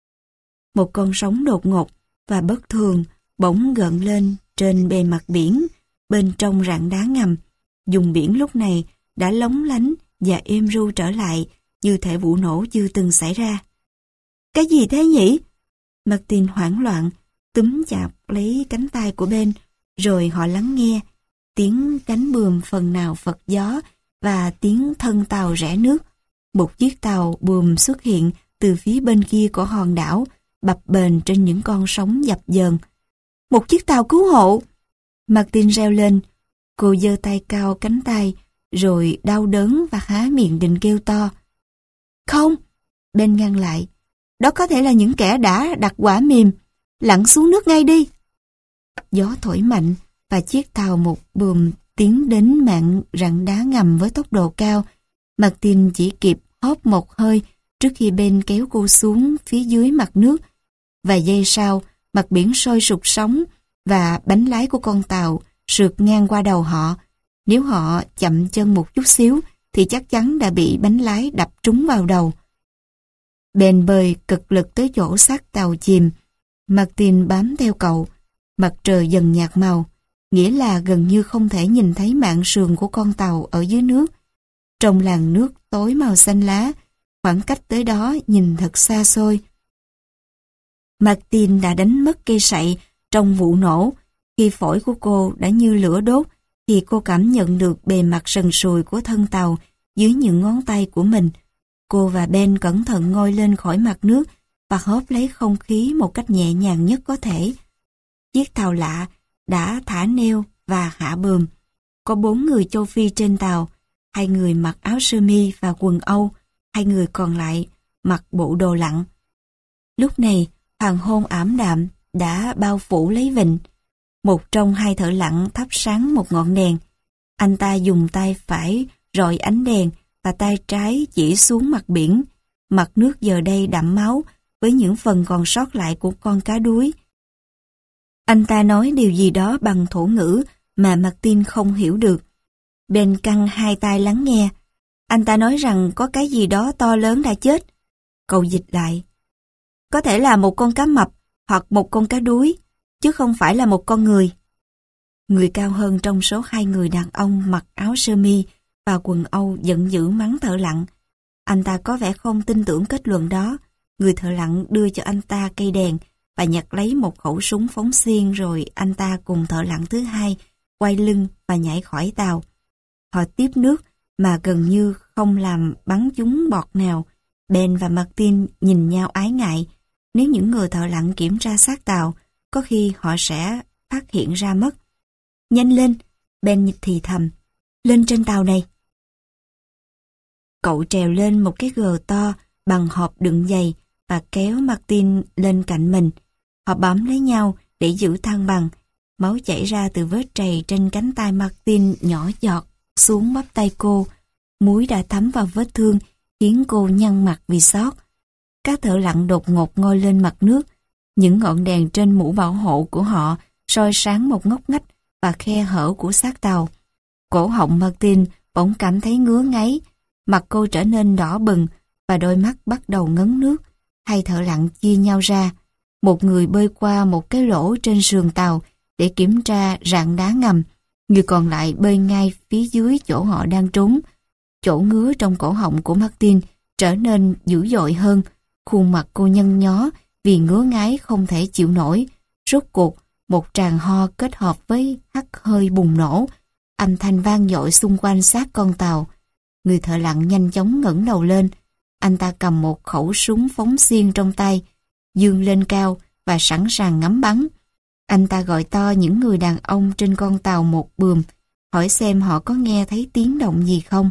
Một con sóng đột ngột và bất thường bỗng gợn lên trên bề mặt biển, bên trong rạn đá ngầm. Vùng biển lúc này đã lóng lánh và êm ru trở lại, như thể vụ nổ chưa từng xảy ra. Cái gì thế nhỉ? Martin hoảng loạn, túm chặt lấy cánh tay của Ben, rồi họ lắng nghe tiếng cánh buồm phần nào phật gió và tiếng thân tàu rẽ nước. Một chiếc tàu buồm xuất hiện từ phía bên kia của hòn đảo, bập bềnh trên những con sóng dập dờn. Một chiếc tàu cứu hộ! Martin reo lên. Cô giơ tay cao cánh tay, rồi đau đớn và há miệng định kêu to. Không! Ben ngăn lại. Đó có thể là những kẻ đã đặt quả mìn. Lặn xuống nước ngay đi! Gió thổi mạnh và chiếc tàu một buồm tiến đến mạn rặng đá ngầm với tốc độ cao. Martin chỉ kịp hóp một hơi trước khi Ben kéo cô xuống phía dưới mặt nước. Vài giây sau, mặt biển sôi sục sóng và bánh lái của con tàu sượt ngang qua đầu họ. Nếu họ chậm chân một chút xíu thì chắc chắn đã bị bánh lái đập trúng vào đầu. Ben bơi cực lực tới chỗ xác tàu chìm. Martin bám theo cậu. Mặt trời dần nhạt màu, nghĩa là gần như không thể nhìn thấy mạn sườn của con tàu ở dưới nước. Trong làn nước tối màu xanh lá, khoảng cách tới đó nhìn thật xa xôi. Martin đã đánh mất cây sậy trong vụ nổ. Khi phổi của cô đã như lửa đốt, thì cô cảm nhận được bề mặt sần sùi của thân tàu dưới những ngón tay của mình. Cô và Ben cẩn thận ngoi lên khỏi mặt nước và hớp lấy không khí một cách nhẹ nhàng nhất có thể. Chiếc tàu lạ đã thả neo và hạ buồm. Có 4 người châu Phi trên tàu, 2 người mặc áo sơ mi và quần Âu, 2 người còn lại mặc bộ đồ lặn. Lúc này, hoàng hôn ảm đạm đã bao phủ lấy vịnh. Một trong 2 thợ lặn thắp sáng một ngọn đèn. Anh ta dùng tay phải rọi ánh đèn và tay trái chỉ xuống mặt biển. Mặt nước giờ đây đẫm máu với những phần còn sót lại của con cá đuối. Anh ta nói điều gì đó bằng thổ ngữ mà Martin không hiểu được. Ben căng 2 tay lắng nghe. Anh ta nói rằng có cái gì đó to lớn đã chết. Cậu dịch lại. Có thể là một con cá mập hoặc một con cá đuối, chứ không phải là một con người. Người cao hơn trong số 2 người đàn ông mặc áo sơ mi và quần Âu giận dữ mắng thợ lặn. Anh ta có vẻ không tin tưởng kết luận đó. Người thợ lặn đưa cho anh ta cây đèn và nhặt lấy một khẩu súng phóng xiên, rồi anh ta cùng thợ lặn thứ 2 quay lưng và nhảy khỏi tàu. Họ tiếp nước mà gần như không làm bắn chúng bọt nào. Ben và Martin nhìn nhau ái ngại. Nếu những người thợ lặn kiểm tra xác tàu, có khi họ sẽ phát hiện ra mất. Nhanh lên, Ben thì thầm. Lên trên tàu này. Cậu trèo lên một cái gờ to bằng hộp đựng giày và kéo Martin lên cạnh mình. Họ bám lấy nhau để giữ thăng bằng. Máu chảy ra từ vết trầy trên cánh tay Martin nhỏ giọt xuống bắp tay cô. Muối đã thấm vào vết thương, khiến cô nhăn mặt vì xót. Các thợ lặn đột ngột ngoi lên mặt nước. Những ngọn đèn trên mũ bảo hộ của họ soi sáng một ngóc ngách và khe hở của xác tàu. Cổ họng Martin bỗng cảm thấy ngứa ngáy. Mặt cô trở nên đỏ bừng và đôi mắt bắt đầu ngấn nước. 2 thợ lặn chia nhau ra. Một người bơi qua một cái lỗ trên sườn tàu để kiểm tra rạn đá ngầm. Người còn lại bơi ngay phía dưới chỗ họ đang trốn. Chỗ ngứa trong cổ họng của Martin trở nên dữ dội hơn. Khuôn mặt cô nhăn nhó vì ngứa ngáy không thể chịu nổi. Rốt cuộc, một tràng ho kết hợp với hắt hơi bùng nổ. Âm thanh vang dội xung quanh xác con tàu. Người thợ lặn nhanh chóng ngẩng đầu lên. Anh ta cầm một khẩu súng phóng xiên trong tay, giương lên cao và sẵn sàng ngắm bắn. Anh ta gọi to những người đàn ông trên con tàu một buồm, hỏi xem họ có nghe thấy tiếng động gì không.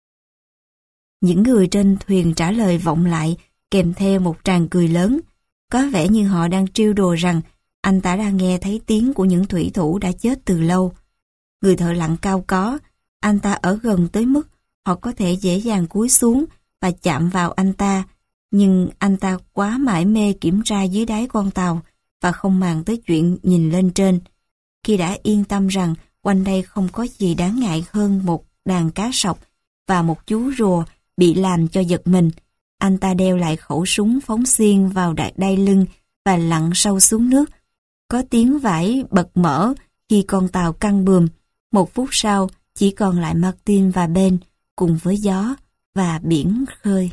Những người trên thuyền trả lời vọng lại, kèm theo một tràng cười lớn. Có vẻ như họ đang trêu đùa rằng anh ta đã nghe thấy tiếng của những thủy thủ đã chết từ lâu. Người thợ lặn cao có, anh ta ở gần tới mức họ có thể dễ dàng cúi xuống và chạm vào anh ta, nhưng anh ta quá mải mê kiểm tra dưới đáy con tàu và không màng tới chuyện nhìn lên trên. Khi đã yên tâm rằng quanh đây không có gì đáng ngại hơn một đàn cá sọc và một chú rùa bị làm cho giật mình, anh ta đeo lại khẩu súng phóng xiên vào đai lưng và lặn sâu xuống nước. Có tiếng vải bật mở khi con tàu căng buồm. 1 phút sau, chỉ còn lại Martin và Ben cùng với gió và biển khơi.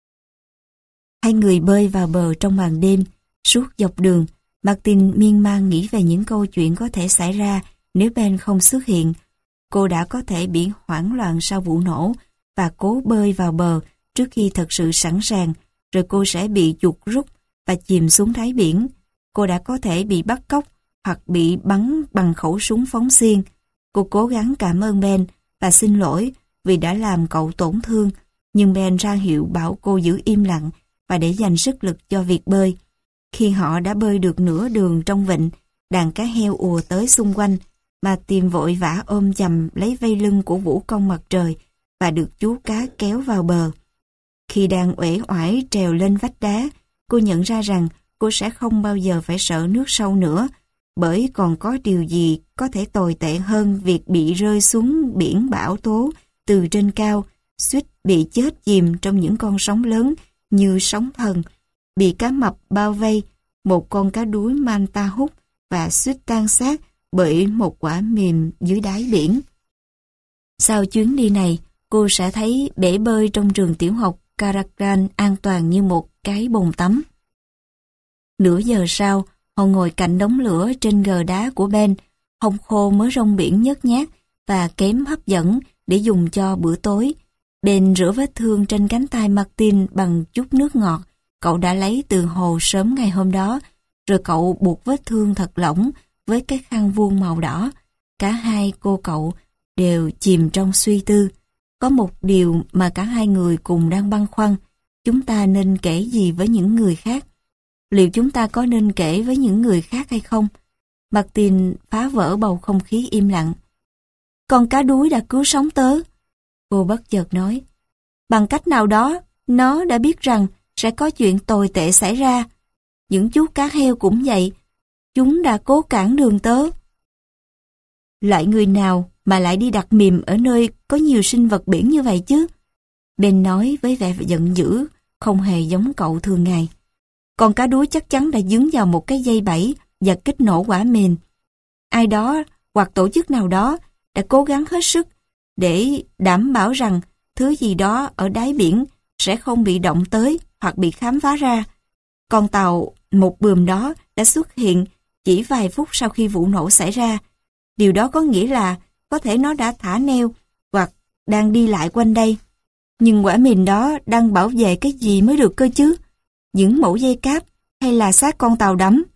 2 người bơi vào bờ trong màn đêm. Suốt dọc đường, Martin miên man nghĩ về những câu chuyện có thể xảy ra nếu Ben không xuất hiện. Cô đã có thể bị hoảng loạn sau vụ nổ và cố bơi vào bờ trước khi thật sự sẵn sàng, rồi cô sẽ bị chuột rút và chìm xuống đáy biển. Cô đã có thể bị bắt cóc hoặc bị bắn bằng khẩu súng phóng xiên. Cô cố gắng cảm ơn Ben và xin lỗi vì đã làm cậu tổn thương, nhưng Ben ra hiệu bảo cô giữ im lặng và để dành sức lực cho việc bơi. Khi họ đã bơi được nửa đường trong vịnh, đàn cá heo ùa tới xung quanh, mà tìm vội vã ôm chầm lấy vây lưng của vũ công mặt trời và được chú cá kéo vào bờ. Khi đang uể oải trèo lên vách đá, cô nhận ra rằng cô sẽ không bao giờ phải sợ nước sâu nữa, bởi còn có điều gì có thể tồi tệ hơn việc bị rơi xuống biển bão tố từ trên cao, suýt bị chết chìm trong những con sóng lớn như sóng thần, bị cá mập bao vây, một con cá đuối manta hút và suýt tan xác bởi một quả mìm dưới đáy biển. Sau chuyến đi này, cô sẽ thấy bể bơi trong trường tiểu học Caracal an toàn như một cái bồn tắm. Nửa giờ sau, họ ngồi cạnh đống lửa trên gờ đá của Ben, hông khô mớ rong biển nhớt nhát và kém hấp dẫn để dùng cho bữa tối. Ben rửa vết thương trên cánh tay Martin bằng chút nước ngọt cậu đã lấy từ hồ sớm ngày hôm đó, rồi cậu buộc vết thương thật lỏng với cái khăn vuông màu đỏ. Cả hai cô cậu đều chìm trong suy tư. Có một điều mà cả hai người cùng đang băn khoăn: chúng ta nên kể gì với những người khác? Liệu chúng ta có nên kể với những người khác hay không? Martin phá vỡ bầu không khí im lặng. Con cá đuối đã cứu sống tớ. Cô bất chợt nói. Bằng cách nào đó, nó đã biết rằng sẽ có chuyện tồi tệ xảy ra. Những chú cá heo cũng vậy. Chúng đã cố cản đường tớ. Loại người nào mà lại đi đặt mìm ở nơi có nhiều sinh vật biển như vậy chứ? Ben nói với vẻ giận dữ, không hề giống cậu thường ngày. Con cá đuối chắc chắn đã dướng vào một cái dây bẫy và kích nổ quả mìn. Ai đó hoặc tổ chức nào đó đã cố gắng hết sức để đảm bảo rằng thứ gì đó ở đáy biển sẽ không bị động tới hoặc bị khám phá ra. Con tàu một buồm đó đã xuất hiện chỉ vài phút sau khi vụ nổ xảy ra. Điều đó có nghĩa là có thể nó đã thả neo hoặc đang đi lại quanh đây. Nhưng quả mìn đó đang bảo vệ cái gì mới được cơ chứ? Những mẩu dây cáp hay là xác con tàu đắm?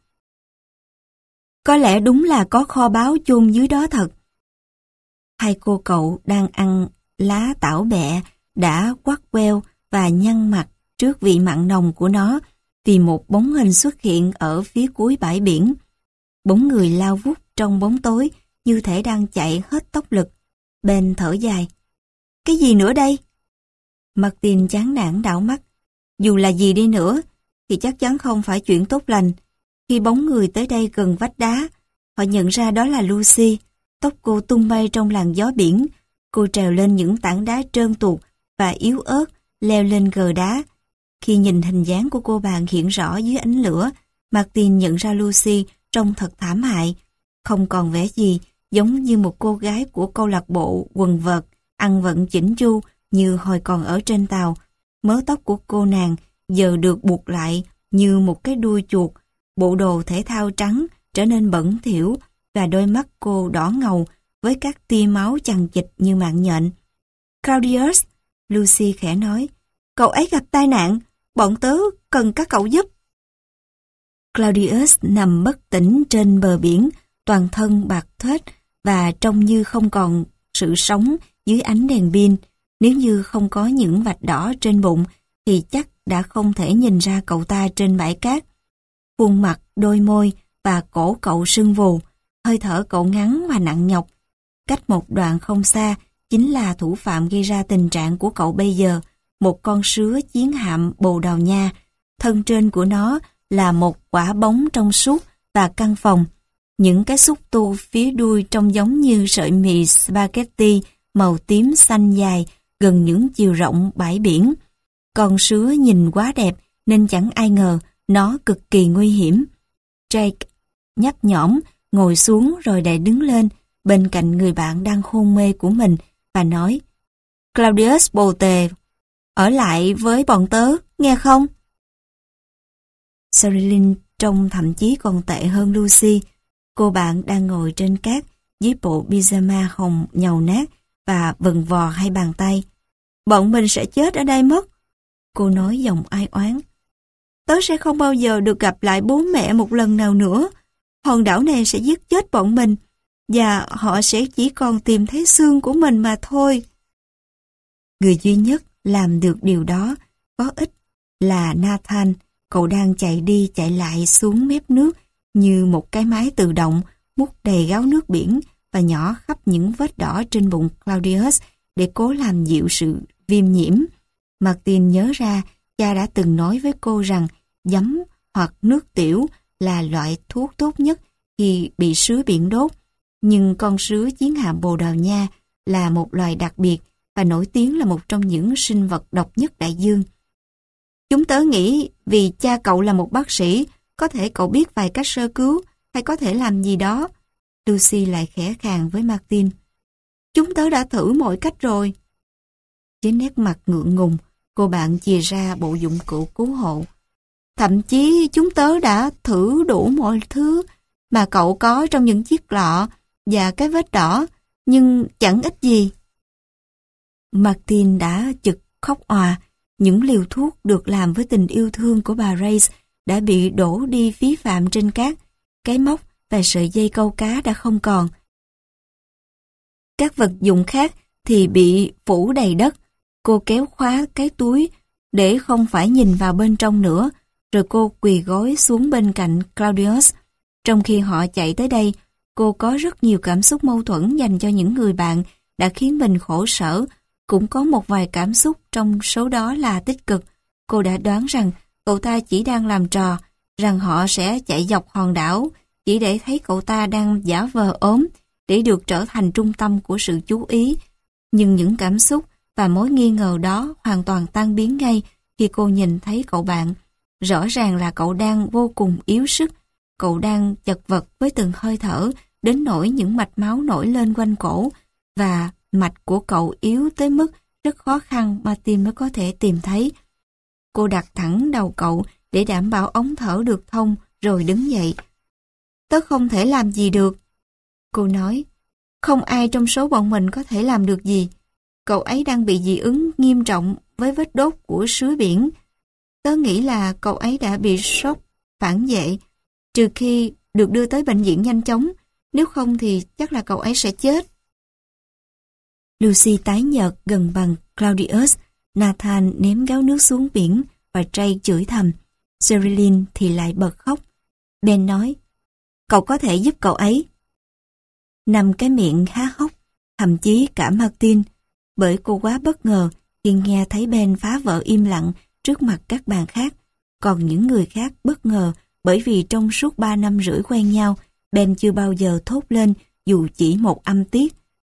Có lẽ đúng là có kho báu chôn dưới đó thật. Hai cô cậu đang ăn lá tảo bẹ đã quắt queo và nhăn mặt trước vị mặn nồng của nó vì một bóng hình xuất hiện ở phía cuối bãi biển. Bóng người lao vút trong bóng tối như thể đang chạy hết tốc lực. Ben thở dài. Cái gì nữa đây? Martin chán nản đảo mắt. Dù là gì đi nữa thì chắc chắn không phải chuyện tốt lành. Khi bóng người tới đây gần vách đá, họ nhận ra đó là Lucy. Tóc cô tung bay trong làn gió biển. Cô trèo lên những tảng đá trơn tuột và yếu ớt, leo lên gờ đá. Khi nhìn hình dáng của cô bạn hiện rõ dưới ánh lửa, Martin nhận ra Lucy trông thật thảm hại, không còn vẻ gì giống như một cô gái của câu lạc bộ quần vợt, ăn vận chỉnh chu như hồi còn ở trên tàu. Mớ tóc của cô nàng giờ được buộc lại như một cái đuôi chuột, bộ đồ thể thao trắng trở nên bẩn thỉu và đôi mắt cô đỏ ngầu với các tia máu chằng chịt như mạng nhện. Claudius, Lucy khẽ nói, cậu ấy gặp tai nạn, bọn tớ cần các cậu giúp. Claudius nằm bất tỉnh trên bờ biển, toàn thân bạc thết và trông như không còn sự sống dưới ánh đèn pin. Nếu như không có những vạch đỏ trên bụng thì chắc đã không thể nhìn ra cậu ta trên bãi cát. Khuôn mặt, đôi môi và cổ cậu sưng vù, hơi thở cậu ngắn và nặng nhọc. Cách một đoạn không xa chính là thủ phạm gây ra tình trạng của cậu bây giờ, một con sứa chiến hạm Bồ Đào Nha. Thân trên của nó là một quả bóng trong suốt và căng phồng. Những cái xúc tu phía đuôi trông giống như sợi mì spaghetti màu tím xanh dài gần những chiều rộng bãi biển. Con sứa nhìn quá đẹp nên chẳng ai ngờ nó cực kỳ nguy hiểm. Jake nhấp nhõm ngồi xuống rồi lại đứng lên bên cạnh người bạn đang hôn mê của mình và nói, Claudius bồ tề, ở lại với bọn tớ, nghe không? Sherilyn trông thậm chí còn tệ hơn Lucy. Cô bạn đang ngồi trên cát dưới bộ pyjama hồng nhầu nát và vần vò hai bàn tay. Bọn mình sẽ chết ở đây mất. Cô nói giọng ai oán. tớ sẽ không bao giờ được gặp lại bố mẹ một lần nào nữa. Hòn đảo này sẽ giết chết bọn mình, và họ sẽ chỉ còn tìm thấy xương của mình mà thôi. Người duy nhất làm được điều đó có ích là Nathan. Cậu đang chạy đi chạy lại xuống mép nước như một cái máy tự động, múc đầy gáo nước biển và nhỏ khắp những vết đỏ trên bụng Claudius để cố làm dịu sự viêm nhiễm. Martin nhớ ra cha đã từng nói với cô rằng giấm hoặc nước tiểu là loại thuốc tốt nhất khi bị sứa biển đốt, nhưng con sứa chiến hạm Bồ Đào Nha là một loài đặc biệt và nổi tiếng là một trong những sinh vật độc nhất đại dương. Chúng tớ nghĩ vì cha cậu là một bác sĩ, có thể cậu biết vài cách sơ cứu hay có thể làm gì đó. Lucy lại khẽ khàng với Martin. Chúng tớ đã thử mọi cách rồi. Với nét mặt ngượng ngùng, cô bạn chìa ra bộ dụng cụ cứu hộ. Thậm chí chúng tớ đã thử đủ mọi thứ mà cậu có trong những chiếc lọ và cái vết đỏ, nhưng chẳng ích gì. Martin đã chực khóc òa. Những liều thuốc được làm với tình yêu thương của bà Race đã bị đổ đi phí phạm trên cát. Cái móc và sợi dây câu cá đã không còn. Các vật dụng khác thì bị phủ đầy đất. Cô kéo khóa cái túi để không phải nhìn vào bên trong nữa, rồi cô quỳ gối xuống bên cạnh Claudius. Trong khi họ chạy tới đây, cô có rất nhiều cảm xúc mâu thuẫn dành cho những người bạn đã khiến mình khổ sở. Cũng có một vài cảm xúc trong số đó là tích cực. Cô đã đoán rằng cậu ta chỉ đang làm trò, rằng họ sẽ chạy dọc hòn đảo chỉ để thấy cậu ta đang giả vờ ốm, để được trở thành trung tâm của sự chú ý. Nhưng những cảm xúc và mối nghi ngờ đó hoàn toàn tan biến ngay khi cô nhìn thấy cậu bạn. Rõ ràng là cậu đang vô cùng yếu sức. Cậu đang chật vật với từng hơi thở, đến nỗi những mạch máu nổi lên quanh cổ, và mạch của cậu yếu tới mức rất khó khăn Martin mới có thể tìm thấy. Cô đặt thẳng đầu cậu để đảm bảo ống thở được thông, rồi đứng dậy. Tớ không thể làm gì được. Cô nói, không ai trong số bọn mình có thể làm được gì. Cậu ấy đang bị dị ứng nghiêm trọng với vết đốt của sứa biển. Tớ nghĩ là cậu ấy đã bị sốc phản vệ, trừ khi được đưa tới bệnh viện nhanh chóng. Nếu không thì chắc là cậu ấy sẽ chết. Lucy tái nhợt gần bằng Claudius. Nathan ném gáo nước xuống biển và Jake chửi thầm. Sherilyn thì lại bật khóc. Ben nói, cậu có thể giúp cậu ấy. Năm cái miệng há hốc, thậm chí cả Martin, bởi cô quá bất ngờ khi nghe thấy Ben phá vỡ im lặng trước mặt các bạn khác. Còn những người khác bất ngờ bởi vì trong suốt 3 năm rưỡi quen nhau, Ben chưa bao giờ thốt lên dù chỉ một âm tiết.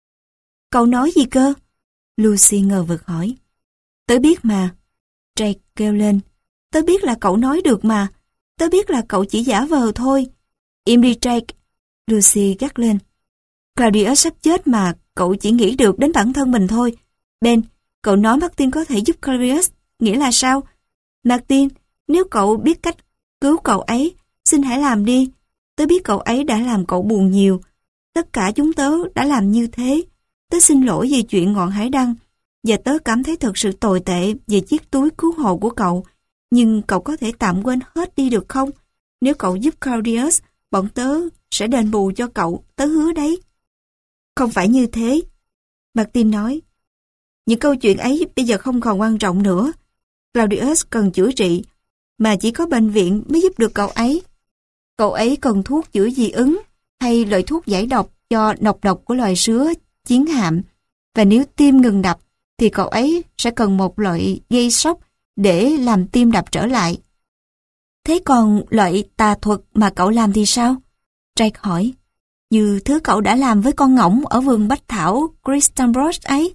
Cậu nói gì cơ? Lucy ngờ vực hỏi. Tớ biết mà. Jake kêu lên. Tớ biết là cậu nói được mà. Tớ biết là cậu chỉ giả vờ thôi. Im đi Jake. Lucy gắt lên. Claudius sắp chết mà cậu chỉ nghĩ được đến bản thân mình thôi. Ben, cậu nói Martin có thể giúp Claudius. Nghĩa là sao? Martin, nếu cậu biết cách cứu cậu ấy, xin hãy làm đi. Tớ biết cậu ấy đã làm cậu buồn nhiều. Tất cả chúng tớ đã làm như thế. Tớ xin lỗi về chuyện ngọn hải đăng, và tớ cảm thấy thật sự tồi tệ về chiếc túi cứu hộ của cậu. Nhưng cậu có thể tạm quên hết đi được không? Nếu cậu giúp Claudius, bọn tớ sẽ đền bù cho cậu, tớ hứa đấy. Không phải như thế. Martin nói. Những câu chuyện ấy bây giờ không còn quan trọng nữa. Claudius cần chữa trị, mà chỉ có bệnh viện mới giúp được cậu ấy. Cậu ấy cần thuốc chữa dị ứng, hay loại thuốc giải độc cho nọc độc của loài sứa chiến hạm. Và nếu tim ngừng đập, thì cậu ấy sẽ cần một loại gây sốc để làm tim đập trở lại. Thế còn loại tà thuật mà cậu làm thì sao? Jake hỏi. Như thứ cậu đã làm với con ngỗng ở vườn bách thảo Christenbrough ấy.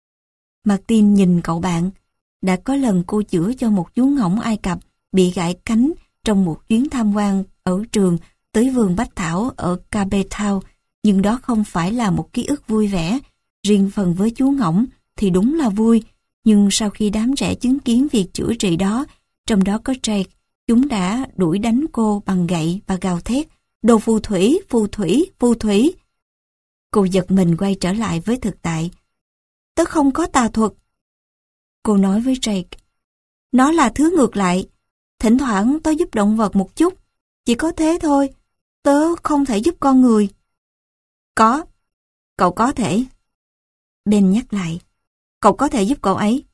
Martin nhìn cậu bạn. Đã có lần cô chữa cho một chú ngỗng Ai Cập bị gãy cánh trong một chuyến tham quan ở trường tới vườn bách thảo ở Cape Town, nhưng đó không phải là một ký ức vui vẻ. Riêng phần với chú ngỗng thì đúng là vui, nhưng sau khi đám trẻ chứng kiến việc chữa trị đó, trong đó có Jake, chúng đã đuổi đánh cô bằng gậy và gào thét, đồ phù thủy, phù thủy, phù thủy. Cô giật mình quay trở lại với thực tại. Tớ không có tà thuật. Cô nói với Jake, nó là thứ ngược lại. thỉnh thoảng tớ giúp động vật một chút. Chỉ có thế thôi, tớ không thể giúp con người. Có, cậu có thể. Ben nhắc lại, cậu có thể giúp cậu ấy.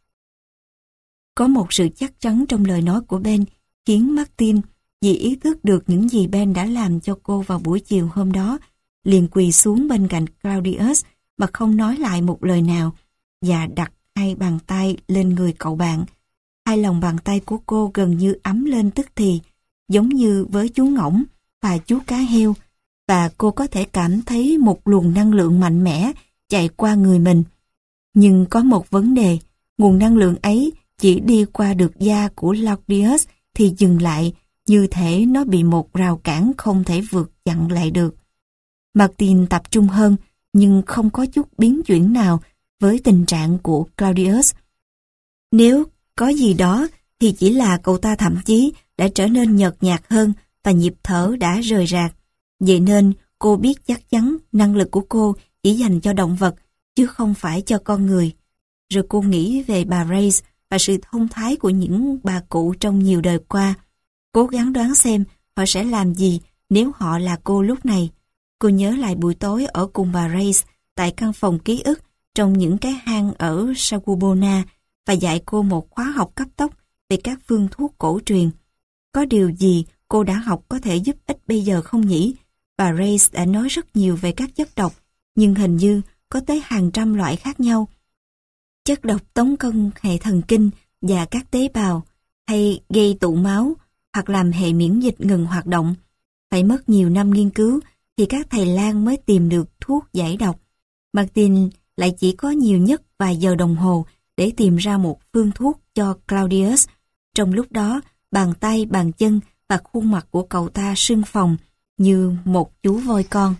Có một sự chắc chắn trong lời nói của Ben khiến Martin, vì ý thức được những gì Ben đã làm cho cô vào buổi chiều hôm đó, liền quỳ xuống bên cạnh Claudius mà không nói lại một lời nào và đặt hai bàn tay lên người cậu bạn. Hai lòng bàn tay của cô gần như ấm lên tức thì, giống như với chú ngỗng và chú cá heo, và cô có thể cảm thấy một luồng năng lượng mạnh mẽ chạy qua người mình. Nhưng có một vấn đề, nguồn năng lượng ấy chỉ đi qua được da của Claudius thì dừng lại, như thể nó bị một rào cản không thể vượt chặn lại được. Martin tập trung hơn, nhưng không có chút biến chuyển nào với tình trạng của Claudius. Nếu có gì đó thì chỉ là cậu ta thậm chí đã trở nên nhợt nhạt hơn và nhịp thở đã rời rạc. Vậy nên cô biết chắc chắn năng lực của cô chỉ dành cho động vật chứ không phải cho con người. Rồi cô nghĩ về bà Race và sự thông thái của những bà cụ trong nhiều đời qua. Cố gắng đoán xem họ sẽ làm gì nếu họ là cô lúc này. Cô nhớ lại buổi tối ở cùng bà Race tại căn phòng ký ức trong những cái hang ở Sagubona và dạy cô một khóa học cấp tốc về các phương thuốc cổ truyền. Có điều gì cô đã học có thể giúp ích bây giờ không nhỉ? Bà Race đã nói rất nhiều về các chất độc, nhưng hình như có tới hàng trăm loại khác nhau. Chất độc tống cân hệ thần kinh và các tế bào, hay gây tụ máu, hoặc làm hệ miễn dịch ngừng hoạt động. Phải mất nhiều năm nghiên cứu thì các thầy lang mới tìm được thuốc giải độc. Martin lại chỉ có nhiều nhất vài giờ đồng hồ để tìm ra một phương thuốc cho Claudius. Trong lúc đó, bàn tay, bàn chân và khuôn mặt của cậu ta sưng phồng như một chú voi con.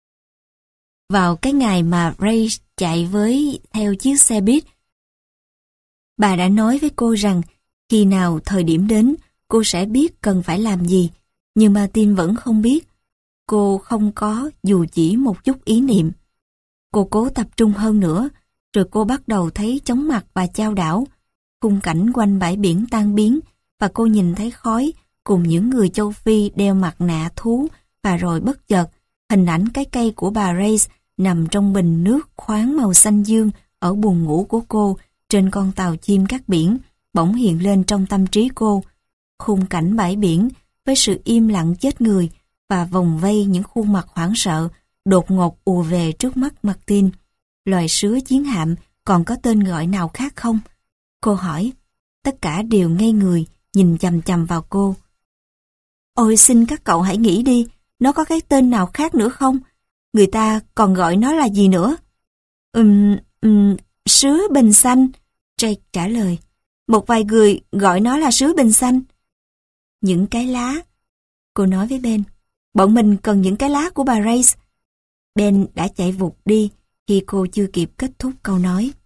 Vào cái ngày mà Ray chạy theo chiếc xe buýt, bà đã nói với cô rằng khi nào thời điểm đến, cô sẽ biết cần phải làm gì, nhưng Martin vẫn không biết. Cô không có dù chỉ một chút ý niệm. Cô cố tập trung hơn nữa, rồi cô bắt đầu thấy chóng mặt và chao đảo. Khung cảnh quanh bãi biển tan biến, và cô nhìn thấy khói cùng những người châu Phi đeo mặt nạ thú, và rồi bất chợt, hình ảnh cái cây của bà Race nằm trong bình nước khoáng màu xanh dương ở buồng ngủ của cô trên con tàu chim cát biển bỗng hiện lên trong tâm trí cô. Khung cảnh bãi biển với sự im lặng chết người và vòng vây những khuôn mặt hoảng sợ đột ngột ùa về trước mắt Martin. Loài sứa chiến hạm còn có tên gọi nào khác không? Cô hỏi. Tất cả đều ngây người nhìn chằm chằm vào cô. Ôi xin các cậu hãy nghĩ đi, nó có cái tên nào khác nữa không? Người ta còn gọi nó là gì nữa? Sứa bình xanh, Jake trả lời. Một vài người gọi nó là sứa bình xanh. Những cái lá. Cô nói với Ben. Bọn mình cần những cái lá của bà Race. Ben đã chạy vụt đi khi cô chưa kịp kết thúc câu nói.